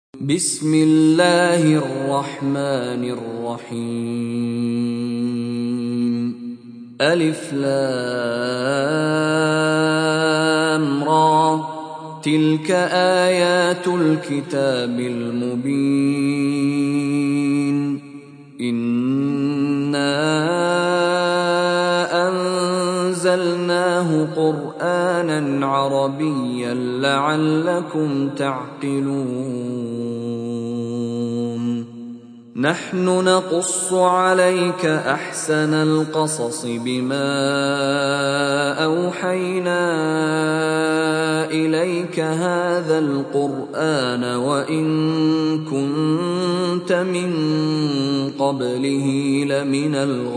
بسم الله الرحمن الرحيم ألف لام را تلك آيات الكتاب المبين إنا أنزلناه قرآنا عربيا لعلكم تعقلون نحن نقص عليك أحسن القصص بما أوحينا إليك هذا القرآن وإن كنت من قبله لمن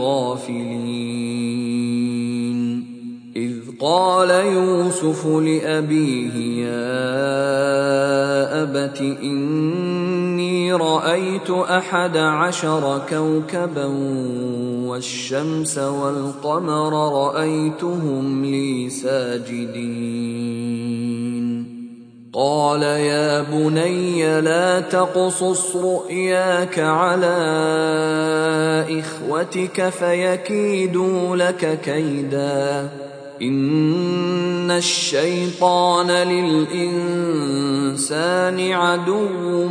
الغافلين إذ قال يوسف لأبيه يا أبت إني رأيت 11 كوكبا والشمس والقمر رأيتهم لي ساجدين قال يا بني لا تقصص رؤياك على إخوتك فيكيدوا لك كيدا إن الشيطان للإنسان عدو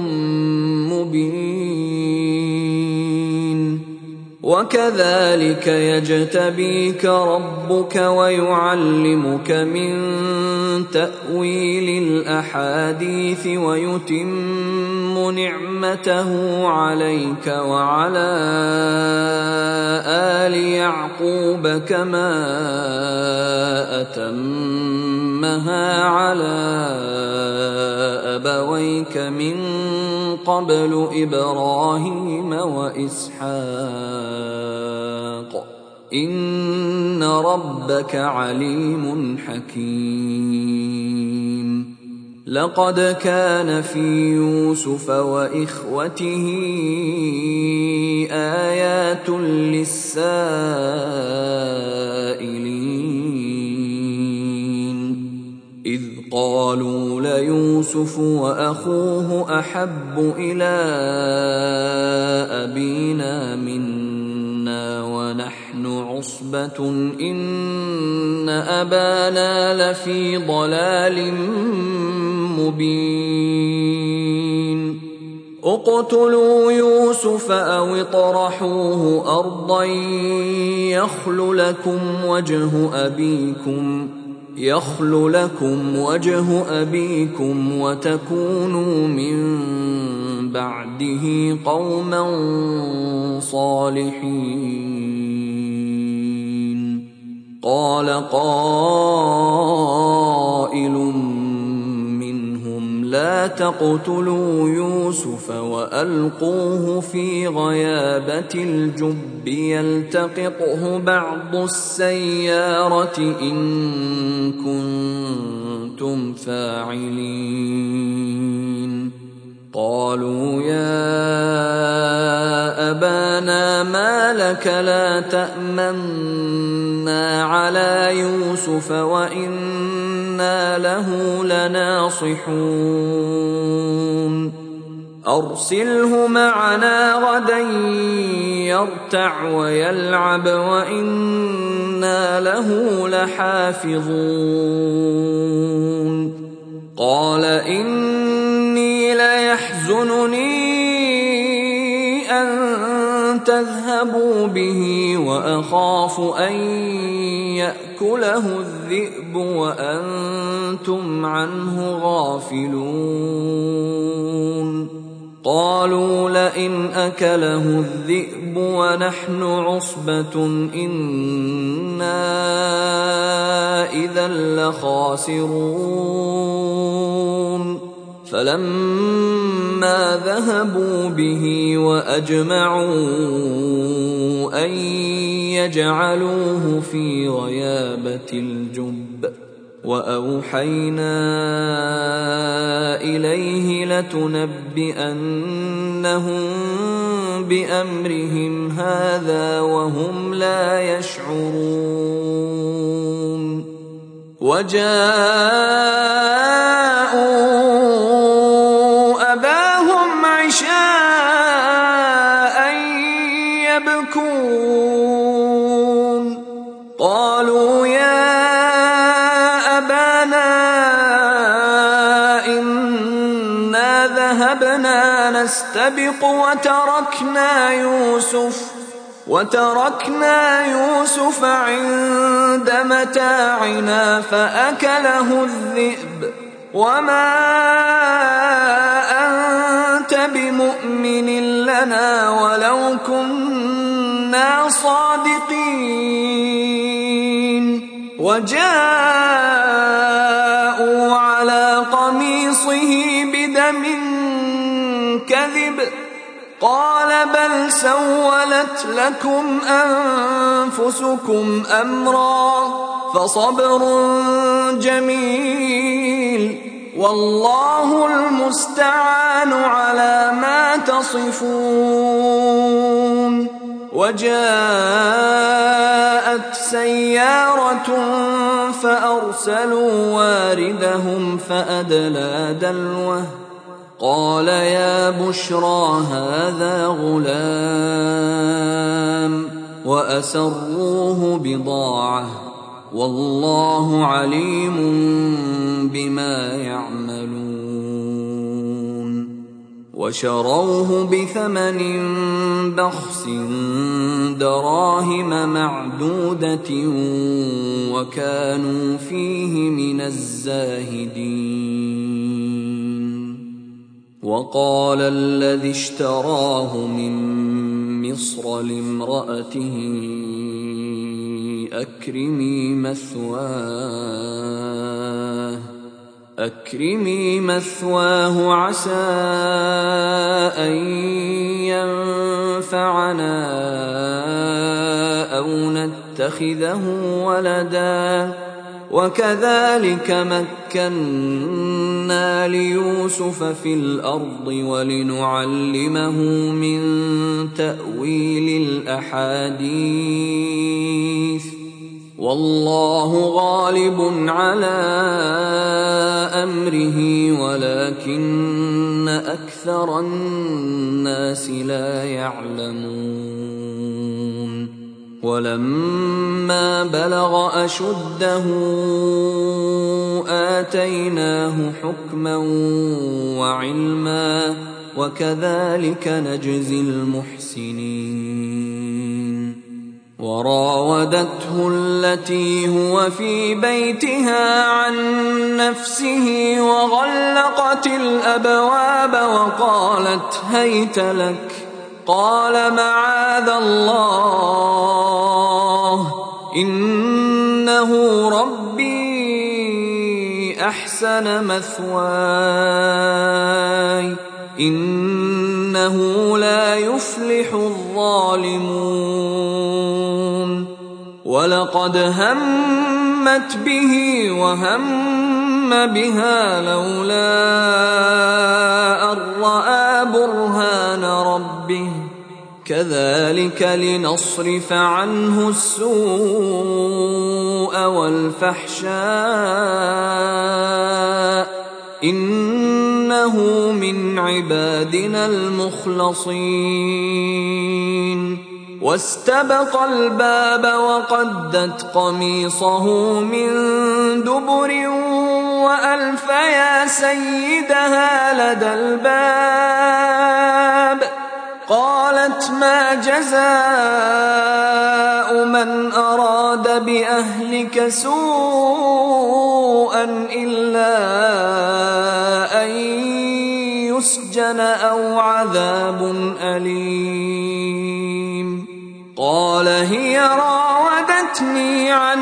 مبين وكذلك يجتبيك ربك ويعلمك من تأويل الأحاديث ويتم نعمته عليك وعلى آل يعقوب كما أتمها على أبويك من قبل إبراهيم وإسحاق إن ربك عليم حكيم لقد كان في يوسف وإخوته آيات للسائلين إذ قالوا ليوسف وأخوه أحب إلى أبينا منا ونحن عصبة إن أبانا لفي ضلال مبين اقتلوا يوسف أو اطرحوه أرضا يخل لكم وجه أبيكم وتكونوا من بعده قوما صالحين قال قائل منهم لا تقتلوا يوسف وألقوه في غيابة الجب يلتقطه بعض السيارة إن كنتم فاعلين قالوا يا أبانا ما لك لا تأمنا على يوسف وإنا له لناصحون أرسله معنا غدا يرتع ويلعب وإنا له لحافظون قال إني ليحزنني أن تذهبوا به وأخاف أن يأكله الذئب وأنتم عنه غافلون قالوا لئن أكله الذئب ونحن عصبة إنا إذا لخاسرون فلما ذهبوا به وأجمعوا أن يجعلوه في غيابة الجب وأوحينا إليه لتنبئنهم بأمرهم هذا وهم لا يشعرون وجاءوا أباهم ذهبنا نستبق وتركنا يوسف عند متاعنا فأكله الذئب وما أنت بمؤمن لنا ولو كنا صادقين. وجاءوا على قميصه بدم كذب قال بل سولت لكم أنفسكم أمرا فصبر جميل والله المستعان على ما تصفون. وجاءت سيارة فأرسلوا واردهم فأدلى دلوه قال يا بشرى هذا غلام وأسروه بضاعة والله عليم بما يعملون. وشروه بثمن بخس دراهم معدودة وكانوا فيه من الزاهدين. وقال الذي اشتراه من مصر لامرأته أكرمي مثواه عسى أن ينفعنا أو نتخذه ولدا وكذلك مكنا ليوسف في الأرض ولنعلمه من تأويل الأحاديث والله غالب على أمره ولكن أكثر الناس لا يعلمون. ولما بلغ أشده آتيناه حكما وعلما وكذلك نجزي المحسنين. وراودته التي هو في بيتها عن نفسه وغلقت الأبواب وقالت هيت لك قال معاذ الله إنه ربي أحسن مثواي إنه لا يفلح الظالمون. ولقد همت به وهم بها لولا أن رأى برهان ربه كذلك لنصرف عنه السوء والفحشاء إنه من عبادنا المخلصين. واستبق الباب وقدت قميصه من دبر وألف يا سيدها لدى الباب قالت ما جزاء من أراد بأهلك سوءا إلا أن يسجن أو عذاب أليم. قال هي راودتني عن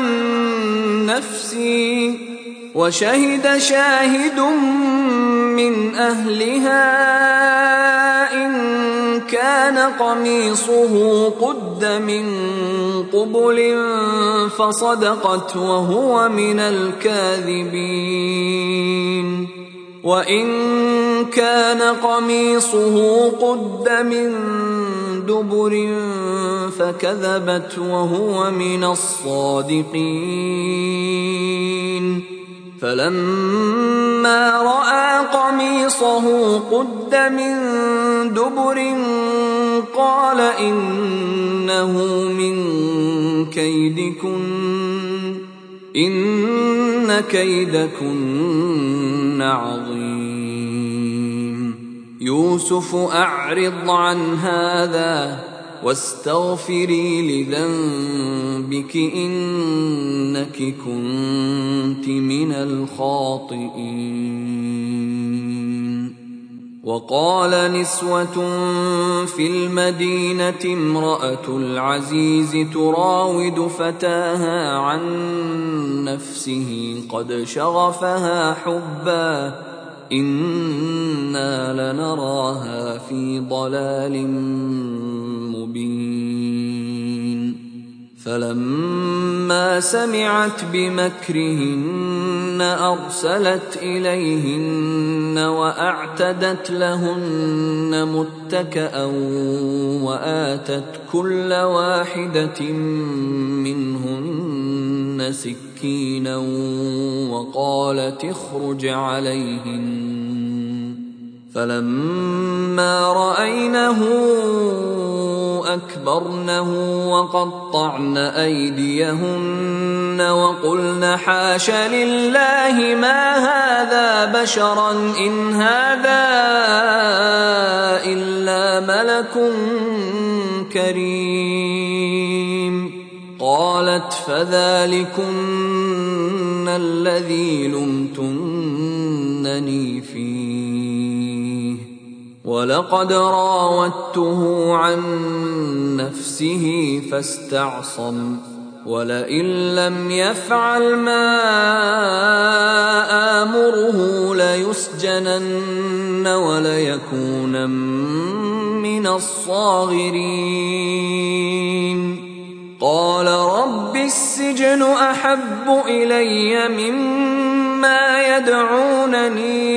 نفسي وشهد شاهد من أهلها إن كان قميصه قد من قبل فصدقت وهو من الكاذبين وإن كان قميصه قد من دبر فكذبت وهو من الصادقين. فلما رأى قميصه قد من دبر قال إنه من كيدكن إن كيدكن عظيم. يوسف أعرض عن هذا واستغفري لذنبك إنك كنت من الخاطئين. وقال نسوة في المدينة امرأة العزيز تراود فتاها عن نفسه قد شغفها حبا إنا لنراها في ضلال مبين. فلما سمعت بمكرهن أرسلت إليهن وأعتدت لهن متكأ وآتت كل واحدة منهن سكينا وقالت اخرج عليهن. فلما رأينه أكبرنه وقطعن أيديهن وقلن حاش لله ما هذا بشرا إن هذا إلا ملك كريم. قالت فذلكن الذي لمتنني فيه ولقد راودته عن نفسه فاستعصم ولئن لم يفعل ما آمره ليسجنن وليكونن من الصاغرين. قال رب السجن أحب إلي مما يدعونني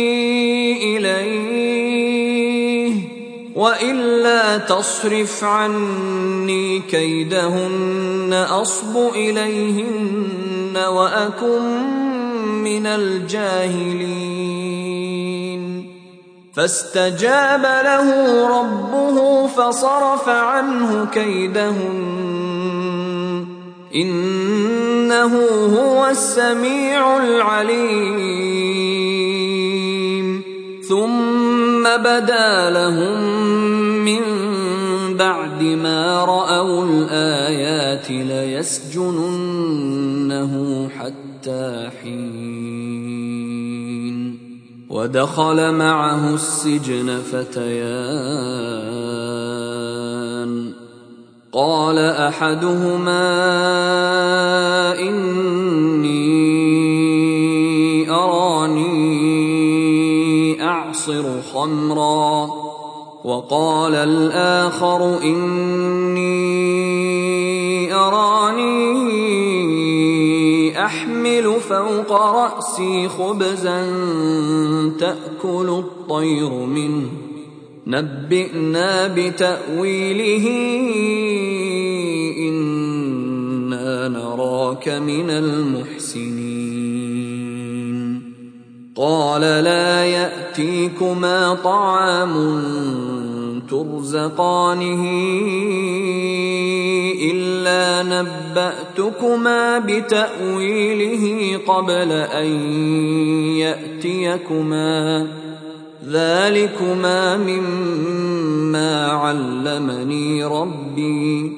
إليه وإلا تصرف عني كيدهن أصب إليهن وأكن من الجاهلين. فاستجاب له ربه فصرف عنه كيدهن إنه هو السميع العليم. ثم بدا لهم من بعد ما رأوا الآيات ليسجننه حتى حين. ودخل معه السجن فتيان قال أحدهما إني أراني أعصر خمرا وقال الآخر إني أراني أحمل فوق رأسي خبزا تأكل الطير منه نبئنا بتأويله إنا نراك من المحسنين. قال لا يأتيكما طعام ترزقانه إلا نبأتكما بتأويله قبل أن يأتيكما ذلكما مما علمني ربي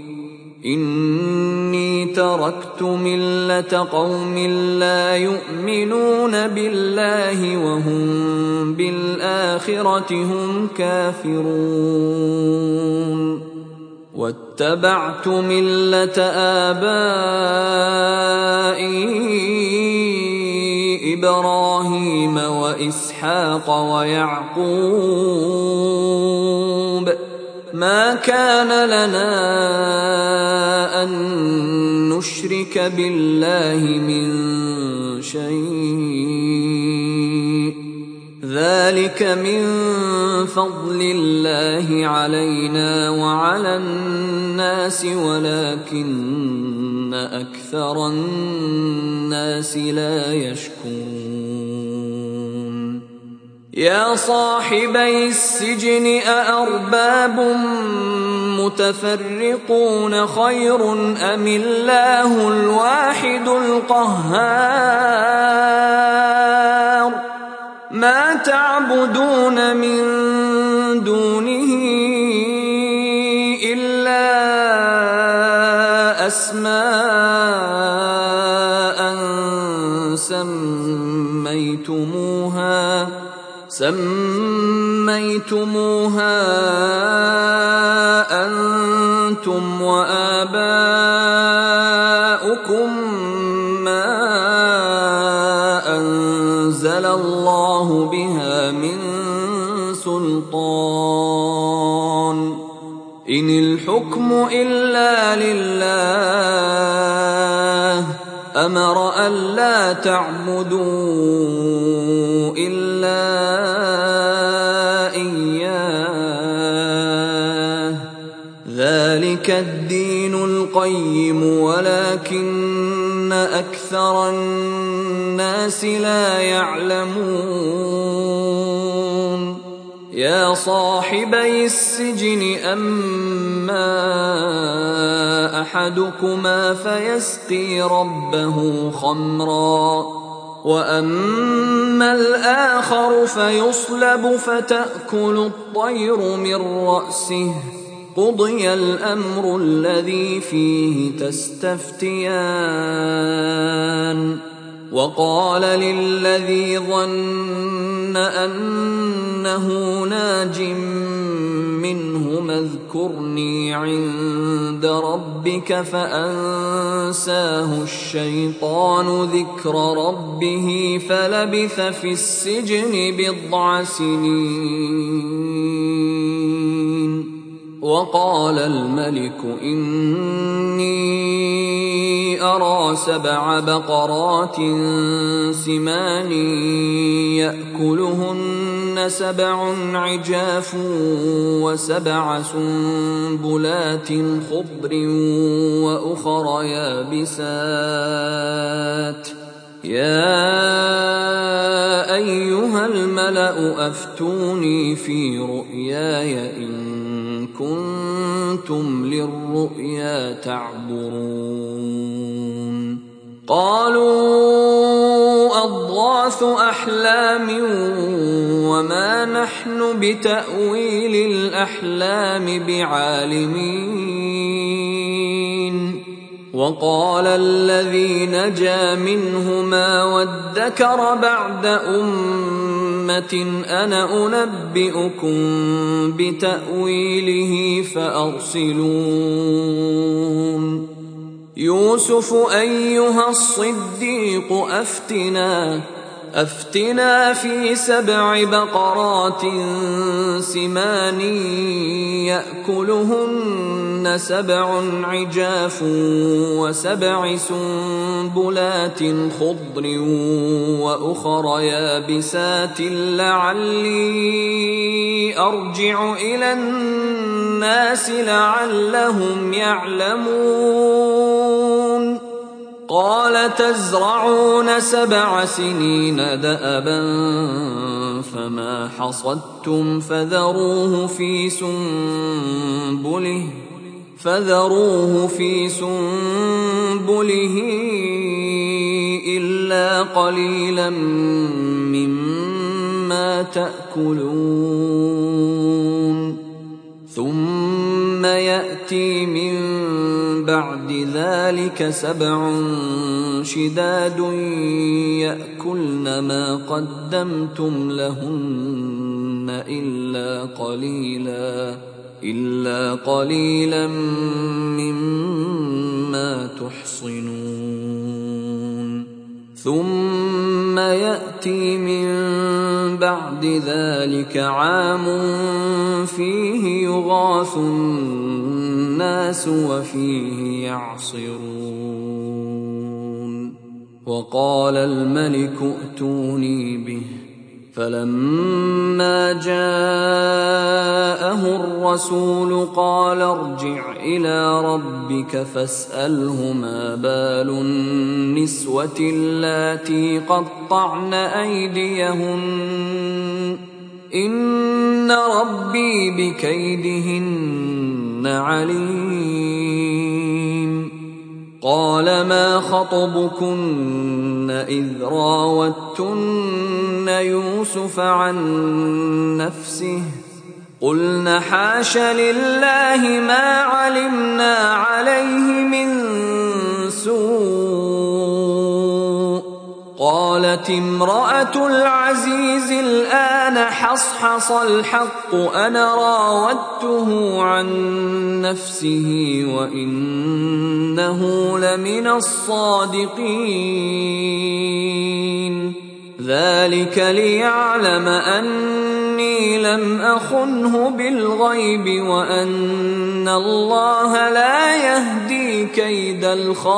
إني تركت ملة قوم لا يؤمنون بالله وهم بالآخرة هم كافرون واتبعت ملة آبائي إبراهيم وإسحاق ويعقوب ما كان لنا أن نشرك بالله من شيء ذلك من فضل الله علينا وعلى الناس ولكن أكثر الناس لا يشكرون. يا صاحبي السجن أأرباب متفرقون خير أم الله الواحد القهار ما تعبدون من أسماء سميتموها أنتم وآباؤكم ما أنزل الله بها من سلطان إن الحكم إلا لله أمر ألا تعبدوا إلا إياه ذلك الدين القيم ولكن أكثر الناس لا يعلمون يا صاحبي السجن أما أحدكما فيسقي ربه خمرا وأما الآخر فيصلب فتأكل الطير من رأسه قضي الأمر الذي فيه تستفتيان وقال للذي ظن أنه ناج منهما اذكرني عند ربك فأنساه الشيطان ذكر ربه فلبث في السجن 10 سنين وقال الملك إني أرى 7 بقرات سمان يأكلهن 7 عجاف و7 سنبلات خضر وأخر يابسات يا أيها الملأ أفتوني في رؤياي إن كنتم للرؤيا تعبرون قالوا أضغاث أحلام وما نحن بتأويل الأحلام بعالمين وقال الذي نجا منهما وادكر بعد أمة أنا أنبئكم بتأويله فأرسلون يوسف أيها الصديق أفتنا في 7 بقرات سمان يأكلهن 7 عجاف و7 سنبلات خضر وأخر يابسات لعلي أرجع إلى الناس لعلهم يعلمون قال تزرعون 7 سنين دأبا فما حصدتم فذروه في سنبله إلا قليلا مما تأكلون ثم يأتي من بعد ذلك 7 شداد يأكلن ما قدمتم لهن إلا قليلا مما تحصنون ثم يأتي من بعد ذلك عام فيه يغاث الناس وفيه يعصرون وقال الملك ائتوني به فلما جاءه الرسول قال ارجع إلى ربك فاسأله ما بال النسوة اللاتي قطعن أيديهن إن ربي بكيدهن عليم قال ما خطبكن إذ راوتن يوسف عن نفسه قلنا حاش لله ما علمنا عليه من سوء. قالت امرأة العزيز الآن حصحص الحق أنا راودته عن نفسه وإنه لمن الصادقين. ذلك ليعلم أني لم أخنه بالغيب وأن الله لا يهدي كيد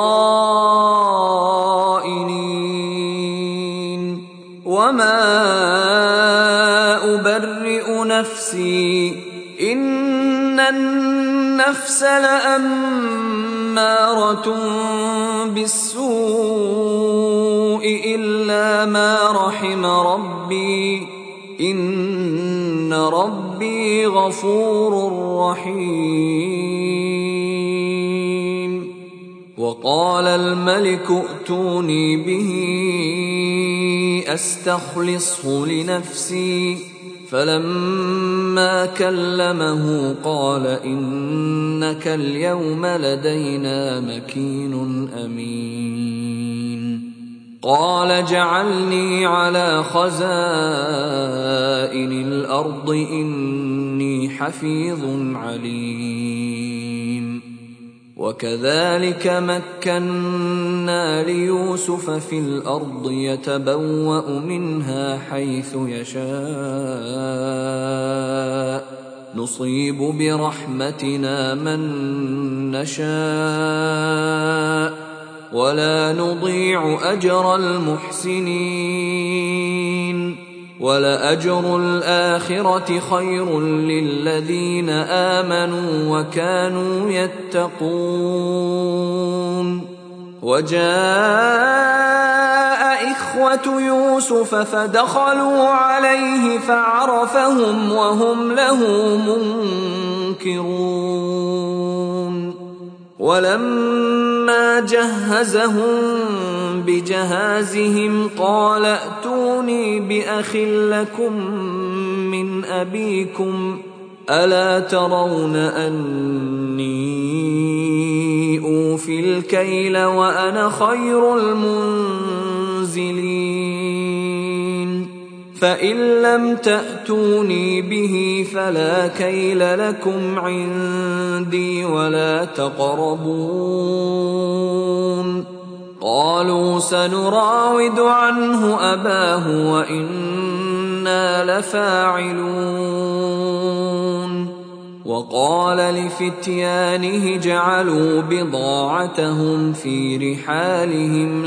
الخائنين. وما أبرئ نفسي إن النفس لأمارة بالسوء إلا ما رحم ربي إن ربي غفور رحيم. وقال الملك ائتوني به أستخلصه لنفسي. فلما كلمه قال إنك اليوم لدينا مكين أمين. قال اجعلني على خزائن الأرض إني حفيظ عليم. وكذلك مكنا ليوسف في الأرض يتبوأ منها حيث يشاء نصيب برحمتنا من نشاء ولا نضيع أجر المحسنين. ولأجر الآخرة خير للذين آمنوا وكانوا يتقون. وجاء إخوة يوسف فدخلوا عليه فعرفهم وهم له منكرون. ولما جهزهم بجهازهم قال ائتوني بأخ لكم من أبيكم ألا ترون أني أوفي الكيل وأنا خير المنزلين. فإن لم تأتوني به فلا كيل لكم عندي ولا تقربون. قالوا سنراود عنه أباه وإنا لفاعلون. وقال لفتيانه اجعلوا بضاعتهم في رحالهم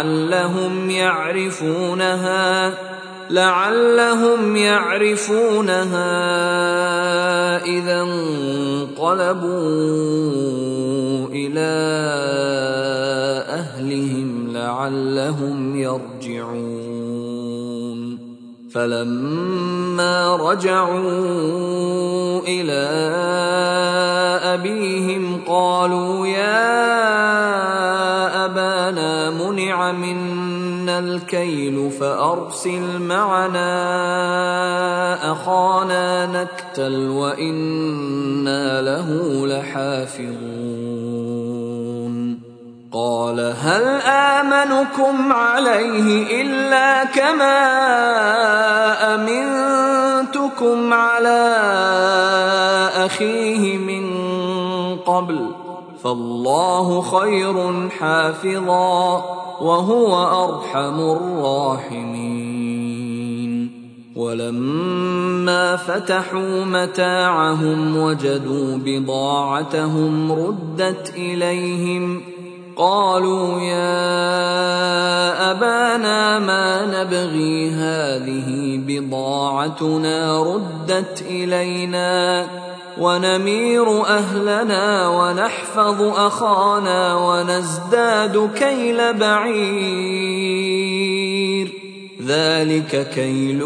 لعلهم يعرفونها إذا انقلبوا إلى أهلهم لعلهم يرجعون. فلما رجعوا إلى أبيهم قالوا يا أبانا منع منا الكيل فأرسل معنا أخانا نكتل وإنا له لحافظون. قال هل آمنكم عليه إلا كما أمنتكم على أخيه من قبل فالله خير حافظا وهو أرحم الراحمين. ولما فتحوا متاعهم وجدوا بضاعتهم ردت إليهم قالوا يا أبانا ما نبغي هذه بضاعتنا ردت إلينا ونمير أهلنا ونحفظ أخانا ونزداد كيل بعير ذلك كيل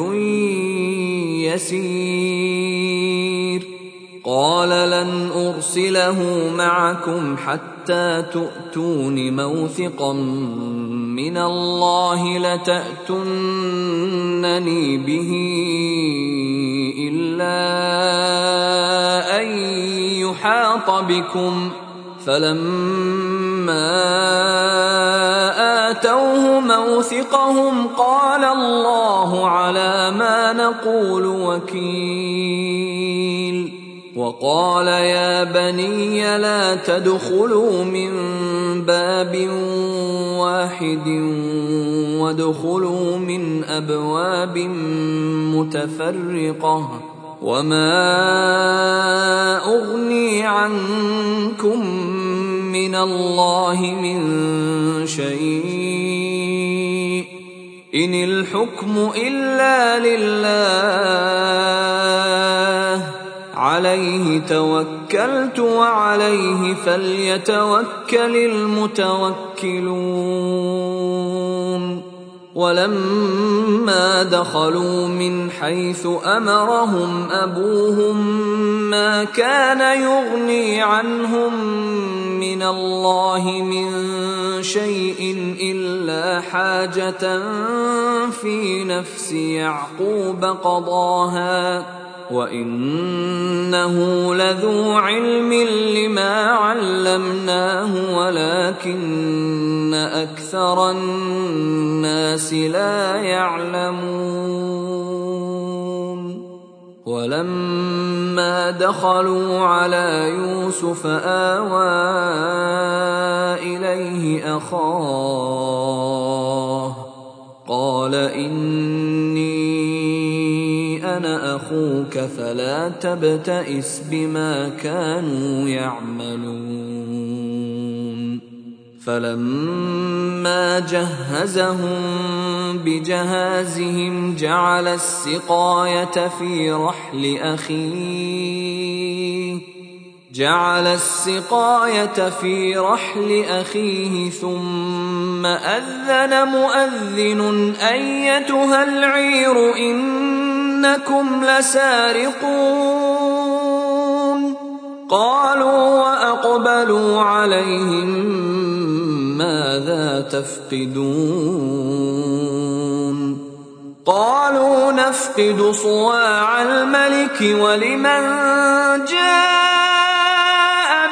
يسير. قال لن أرسله معكم حتى تؤتون موثقا من الله لتأتونني به إلا إلا أن يحاط بكم فلما آتوه موثقهم قال الله على ما نقول وكيل وقال يا بني لا تدخلوا من باب واحد وادخلوا من أبواب متفرقة وما أغني عنكم من الله من شيء إن الحكم إلا لله عليه توكلت وعليه فليتوكل المتوكلون ولما دخلوا من حيث أمرهم أبوهم ما كان يغني عنهم من الله من شيء إلا حاجة في نفس يعقوب قضاها وإنه لذو علم لما علمناه ولكن أكثر الناس لا يعلمون ولما دخلوا على يوسف آوى إليه أخاه قال إني أنا أخوك فلا تبتئس بما كانوا يعملون فلما جهزهم بجهازهم جعل السقاية في رحل أخيه ثم أذن مؤذن أيتها العير إنكم لسارقون قالوا وأقبلوا عليهم ماذا تفقدون قالوا نفقد صواع الملك ولمن جاء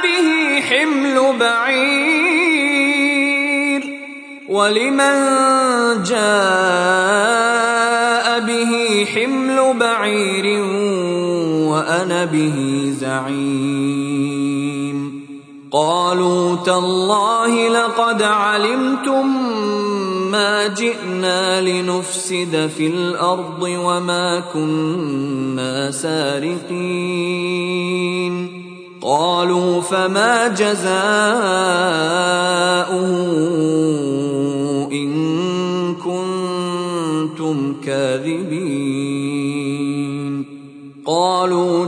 به حمل بعير وأنا به زعيم قالوا تالله لقد علمتم ما جئنا لنفسد في الأرض وما كنا سارقين قالوا فما جزاؤه إن كنتم كاذبين قالوا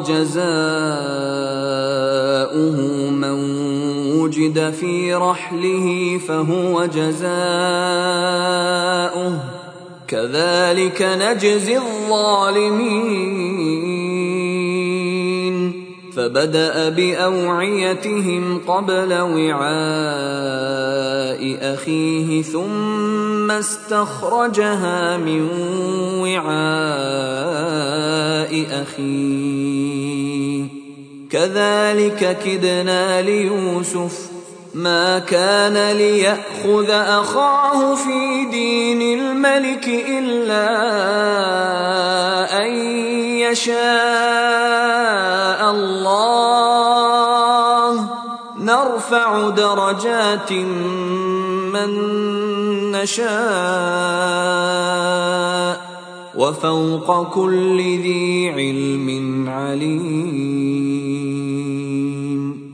جزاؤه من وجد في رحله فهو جزاؤه كذلك نجزي الظالمين فبدأ بأوعيتهم قبل وعاء أخيه ثم استخرجها من وعاء أخيه كذلك كدنا ليوسف ما كان ليأخذ أخاه في دين الملك إلا أن يشاء الله نرفع درجات من نشاء وفوق كل ذي علم عليم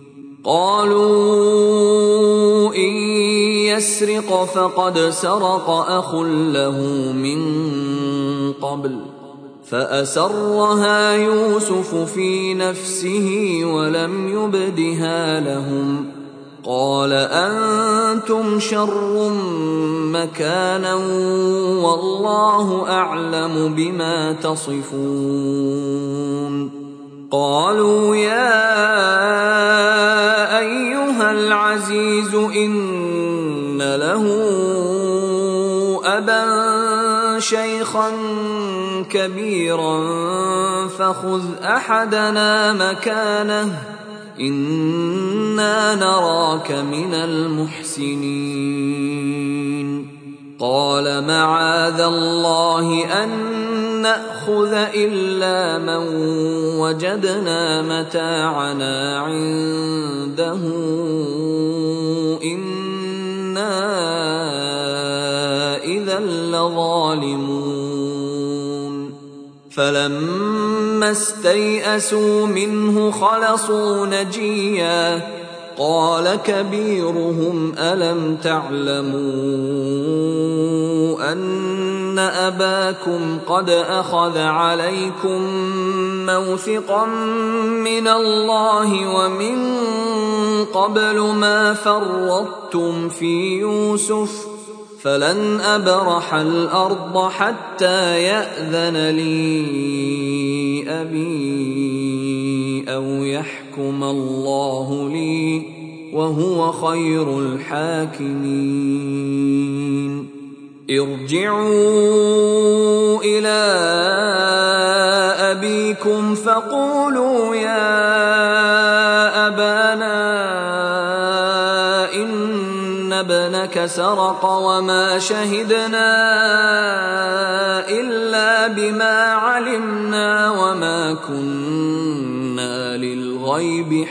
قالوا إن يسرق فقد سرق أخ له من قبل فأسرها يوسف في نفسه ولم يبدها لهم قال أنتم شر مكانا والله أعلم بما تصفون قالوا يا أيها العزيز إن له أبا شيخا كبيرا فخذ أحدنا مكانه إنا نراك من المحسنين قال معاذ الله أن نأخذ إلا من وجدنا متاعنا عنده إنا إذا لظالمون فلما استيئسوا منه خلصوا نجيا قال كبيرهم ألم تعلموا أن أباكم قد أخذ عليكم موثقا من الله ومن قبل ما فرطتم في يوسف فلن أبرح الأرض حتى يأذن لي أبي أو يحكم الله لي وهو خير الحاكمين ارجعوا إلى أبيكم فقولوا يا أبانا إن ابنك سرق وما شهدنا إلا بما علمنا وما كنا للغيب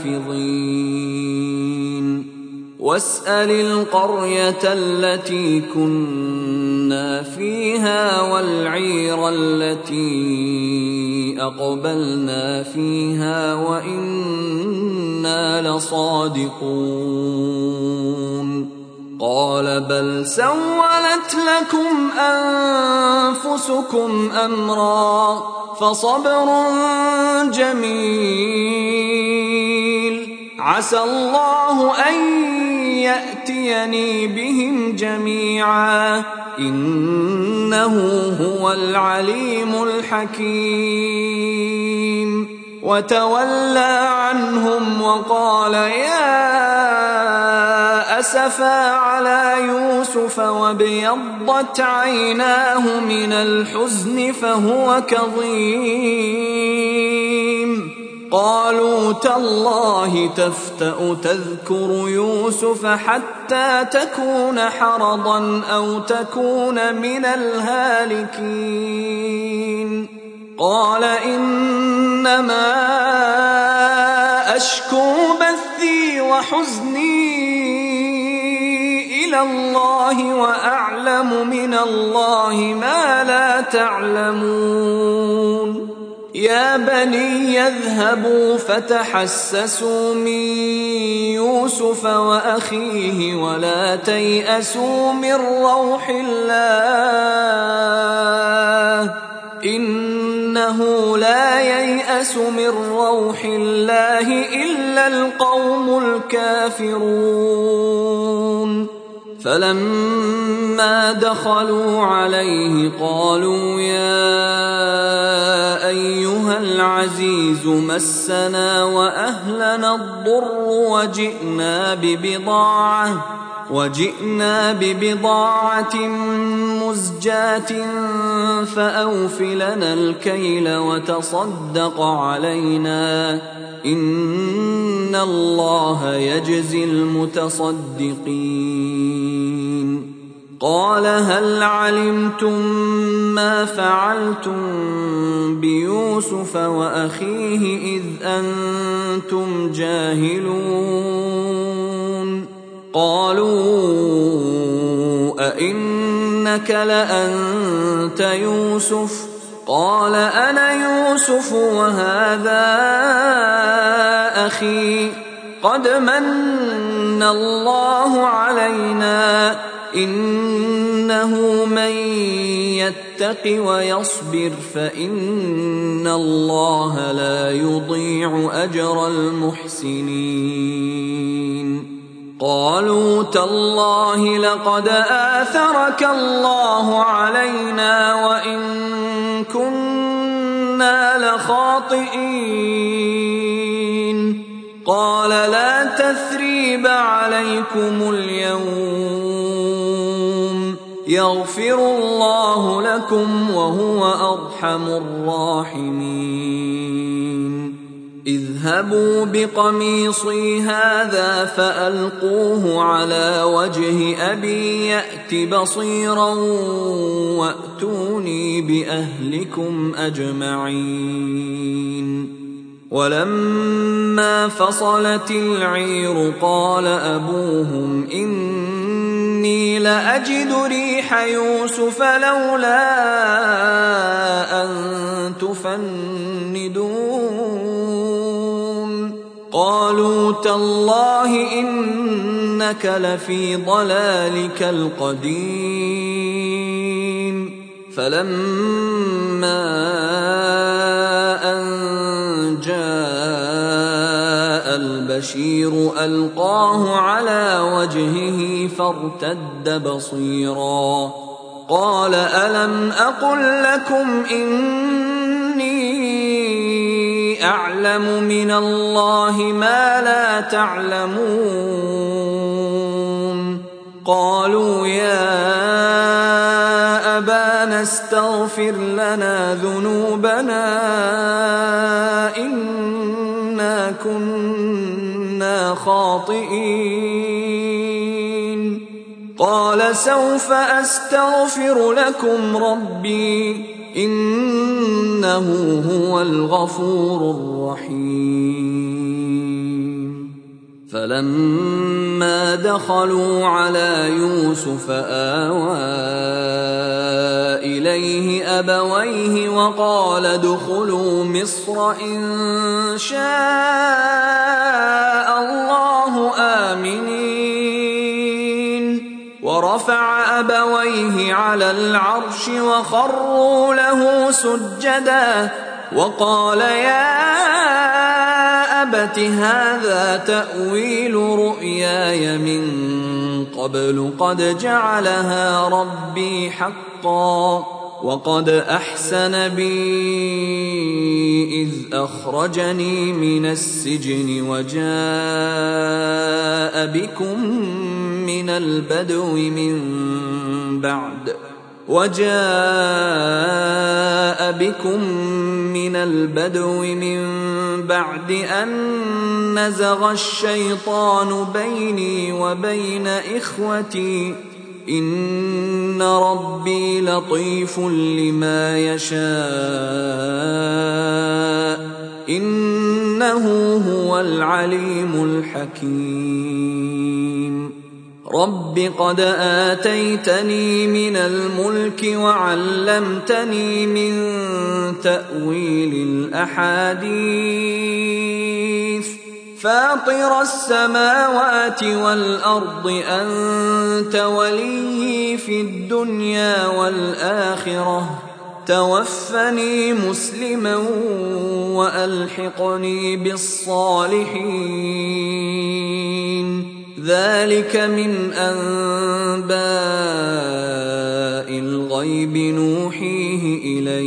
حافظين واسأل القرية التي كنا فيها والعير التي أقبلنا فيها وإنا لصادقون قال بل سولت لكم أنفسكم أمرا فصبر جميل عسى الله أن يأتيني بهم جميعا إنه هو العليم الحكيم وتولى عنهم وقال يا أسفا على يوسف وابيضت عيناه من الحزن فهو كظيم قالوا تالله تفتأ تذكر يوسف حتى تكون حرضا أو تكون من الهالكين قال إنما أشكو بثي وحزني إلى الله وأعلم من الله ما لا تعلمون يا بني يذهبوا فتحسسوا من يوسف وأخيه ولا تيأسوا من روح الله إنه لا ييأس من روح الله إلا القوم الكافرون فلما دخلوا عليه قالوا يا أيها العزيز مسنا وأهلنا الضر وجئنا ببضاعة مزجاة فأوف لنا الكيل وتصدق علينا إن الله يجزي المتصدقين قال هل علمتم ما فعلتم بيوسف وأخيه إذ أنتم جاهلون قالوا أئنك لأنت يوسف قال أنا يوسف وهذا أخي قد من الله علينا إنه من يتق ويصبر فإن الله لا يضيع أجر المحسنين قالوا تالله لقد آثرك الله علينا وإن كنا لخاطئين قال لا تثريب عليكم اليوم يغفر الله لكم وهو أرحم الراحمين. اذهبوا بقميصي هذا فألقوه على وجه أبي يأت بصيرا وأتوني بأهلكم أجمعين. ولما فصلت العير قال أبوهم إني لأجد ريح يوسف لولا أن تفندون. قالوا تالله إنك لفي ضلالك القديم. فلما أن جاء البشير ألقاه على وجهه فارتد بصيرا. قال ألم أقل لكم إني أعلم من الله ما لا تعلمون. قالوا يا أبانا استغفر لنا ذنوبنا إنا كنا خاطئين. قال سوف أستغفر لكم ربي إنه هو الغفور الرحيم. فلما دخلوا على يوسف آوى إليه أبويه وقال ادخلوا مصر إن شاء الله آمنين. ورفع أبويه على العرش وخروا له سجدا وقال يا أبت هذا تأويل رؤياي من قبل قد جعلها ربي حقا وقد أحسن بي إذ أخرجني من السجن وجاء بكم من البدو من بعد أن نزغ الشيطان بيني وبين إخوتي إن ربي لطيف لما يشاء إنه هو العليم الحكيم. رب قد آتيتني من الملك وعلمتني من تأويل الأحاديث فاطر السماوات والأرض أنت وليي في الدنيا والآخرة توفني مسلما وألحقني بالصالحين. ذلك من أنباء الغيب نوحيه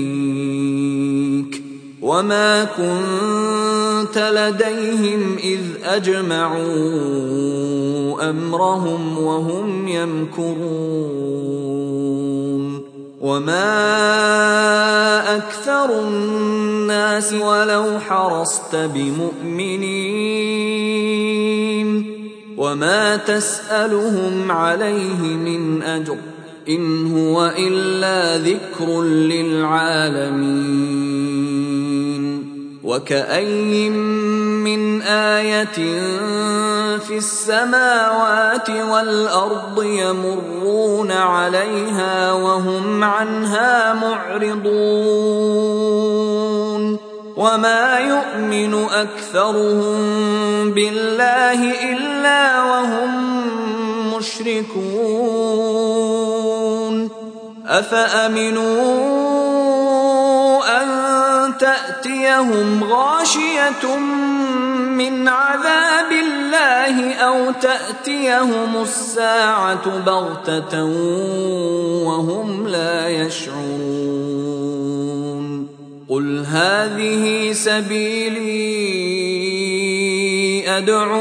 إليك وما كنت لديهم إذ أجمعوا أمرهم وهم يمكرون. وما أكثر الناس ولو حرصت بمؤمنين وما تسألهم عليه من أجر إن هو إلا ذكر للعالمين. وكأين من آية في السماوات والأرض يمرون عليها وهم عنها معرضون وما يؤمن أكثرهم بالله إلا وهم مشركون. أفأمنوا أن تأتيهم غاشية من عذاب الله أو تأتيهم الساعة بغتة وهم لا يشعرون. قل هذه سبيلي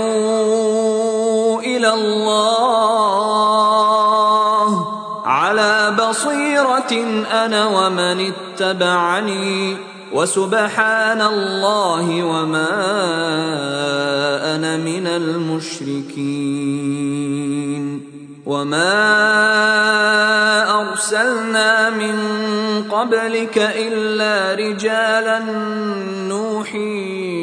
أدعو إلى الله على بصيرة أنا ومن اتبعني وسبحان الله وما أنا من المشركين. وما أرسلنا من قبلك إلا رجالا نوحي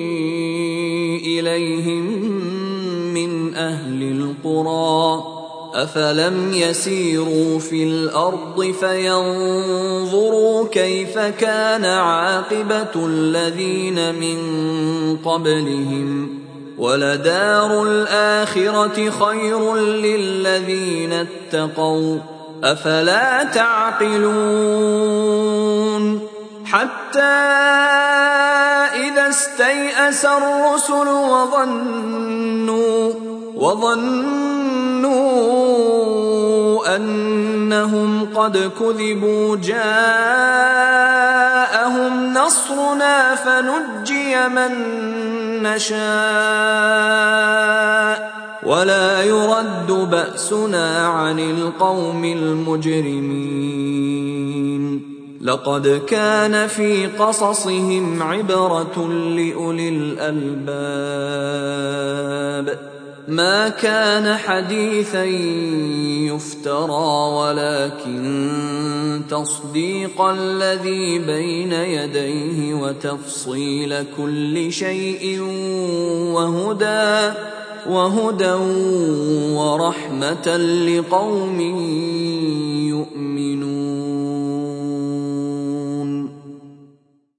إليهم من أهل القرى أفلم يسيروا في الأرض فينظروا كيف كان عاقبة الذين من قبلهم ولدار الآخرة خير للذين اتقوا أفلا تعقلون. حتى إذا استيأس الرسل وظنوا أنهم قد كذبوا جاءهم نصرنا فنجي من نشاء ولا يرد بأسنا عن القوم المجرمين. لقد كان في قصصهم عبرة لأولي الألباب ما كان حديثا يفترى ولكن تصديق الذي بين يديه وتفصيل كل شيء وهدى ورحمة لقوم يؤمنون.